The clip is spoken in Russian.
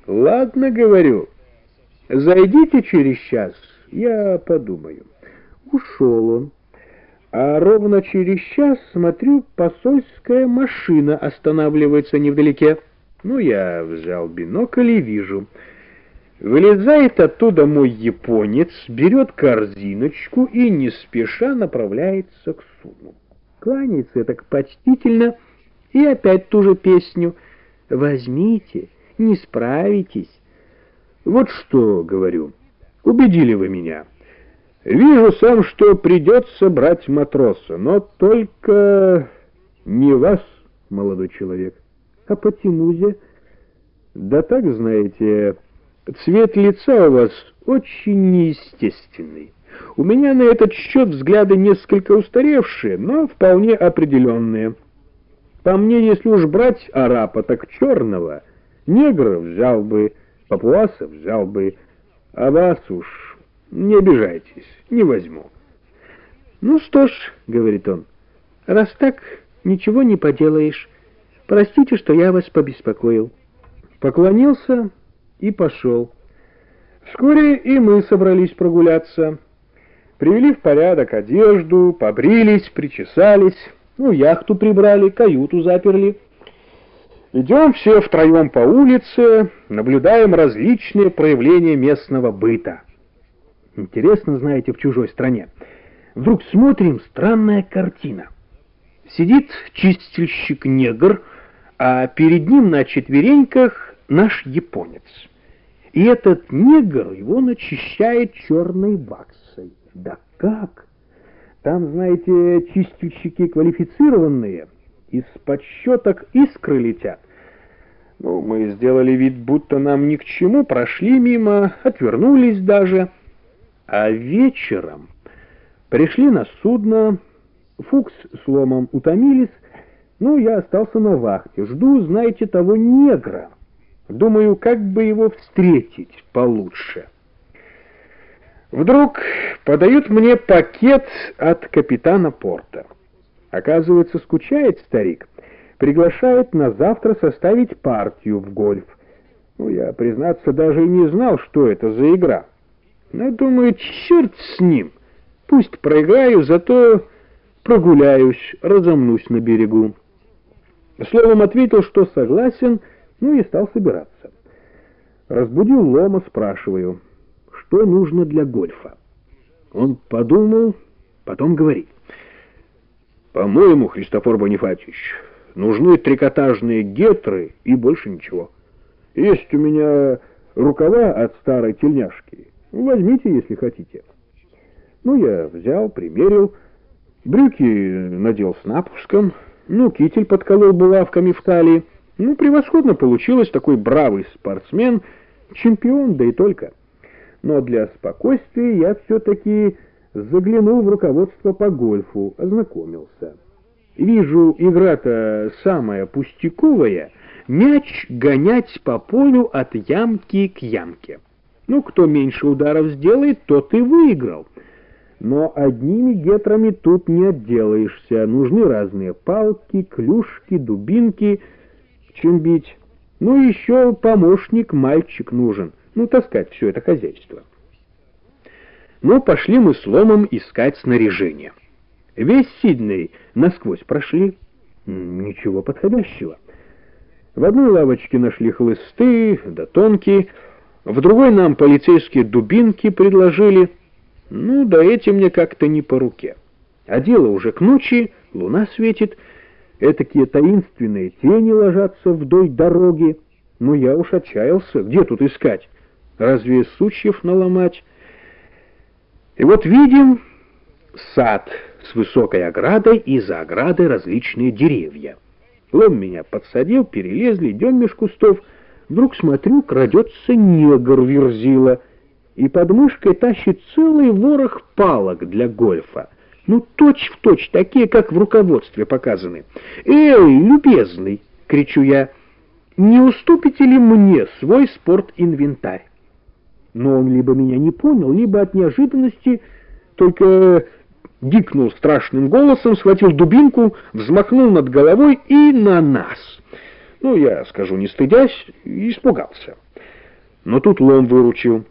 Ладно, говорю, зайдите через час, я подумаю. Ушел он. А ровно через час, смотрю, посольская машина останавливается невдалеке. Ну, я взял бинокль и вижу. Вылезает оттуда мой японец, берет корзиночку и не спеша направляется к судну. Кланяется так почтительно и опять ту же песню: «Возьмите, не справитесь». Вот что, говорю, убедили вы меня. Вижу сам, что придется брать матроса, но только не вас, молодой человек. А по Тимузе? Да так, знаете, цвет лица у вас очень неестественный. У меня на этот счет взгляды несколько устаревшие, но вполне определенные. По мне, если уж брать арапа, так черного, негра взял бы, папуаса взял бы, а вас уж не обижайтесь, не возьму. Ну что ж, говорит он, раз так, ничего не поделаешь. Простите, что я вас побеспокоил. Поклонился и пошел. Вскоре и мы собрались прогуляться. Привели в порядок одежду, побрились, причесались, яхту прибрали, каюту заперли. Идем все втроем по улице, наблюдаем различные проявления местного быта. Интересно, знаете, в чужой стране. Вдруг смотрим, странная картина. Сидит чистильщик-негр, а перед ним на четвереньках наш японец. И этот негр его начищает черной ваксой. Да как? Там, знаете, чистильщики квалифицированные, из-под щеток искры летят. Мы сделали вид, будто нам ни к чему, прошли мимо, отвернулись даже. А вечером пришли на судно, Фукс с Ломом утомились, я остался на вахте, жду, знаете, того негра. Думаю, как бы его встретить получше. Вдруг подают мне пакет от капитана порта. Оказывается, скучает старик, приглашает на завтра составить партию в гольф. Я, признаться, даже и не знал, что это за игра. Но думаю, черт с ним, пусть проиграю, зато прогуляюсь, разомнусь на берегу. Словом, ответил, что согласен, и стал собираться. Разбудил Лома, спрашиваю, что нужно для гольфа. Он подумал, потом говорит: «По-моему, Христофор Бонифатьевич, нужны трикотажные гетры и больше ничего. Есть у меня рукава от старой тельняшки. Возьмите, если хотите». Я взял, примерил, брюки надел с напуском, китель подколол булавками в талии. Превосходно получилось, такой бравый спортсмен, чемпион, да и только. Но для спокойствия я все-таки заглянул в руководство по гольфу, ознакомился. Вижу, игра-то самая пустяковая, мяч гонять по полю от ямки к ямке. Кто меньше ударов сделает, тот и выиграл. Но одними гетрами тут не отделаешься. Нужны разные палки, клюшки, дубинки, чем бить. Еще помощник, мальчик нужен. Таскать все это хозяйство. Пошли мы с Ломом искать снаряжение. Весь Сидней насквозь прошли. Ничего подходящего. В одной лавочке нашли хлысты, да тонкие, в другой нам полицейские дубинки предложили. Да эти мне как-то не по руке. А дело уже к ночи, луна светит, этакие таинственные тени ложатся вдоль дороги. Я уж отчаялся, где тут искать? Разве сучьев наломать? И вот видим сад с высокой оградой, и за оградой различные деревья. Лом меня подсадил, перелезли, идем меж кустов. Вдруг смотрю, крадется негр верзила, и под мышкой тащит целый ворох палок для гольфа. Точь-в-точь, такие, как в руководстве показаны. «Эй, любезный!» — кричу я. «Не уступите ли мне свой спортинвентарь?» Но он либо меня не понял, либо от неожиданности только гикнул страшным голосом, схватил дубинку, взмахнул над головой и на нас. Я, скажу не стыдясь, испугался. Но тут лом выручил.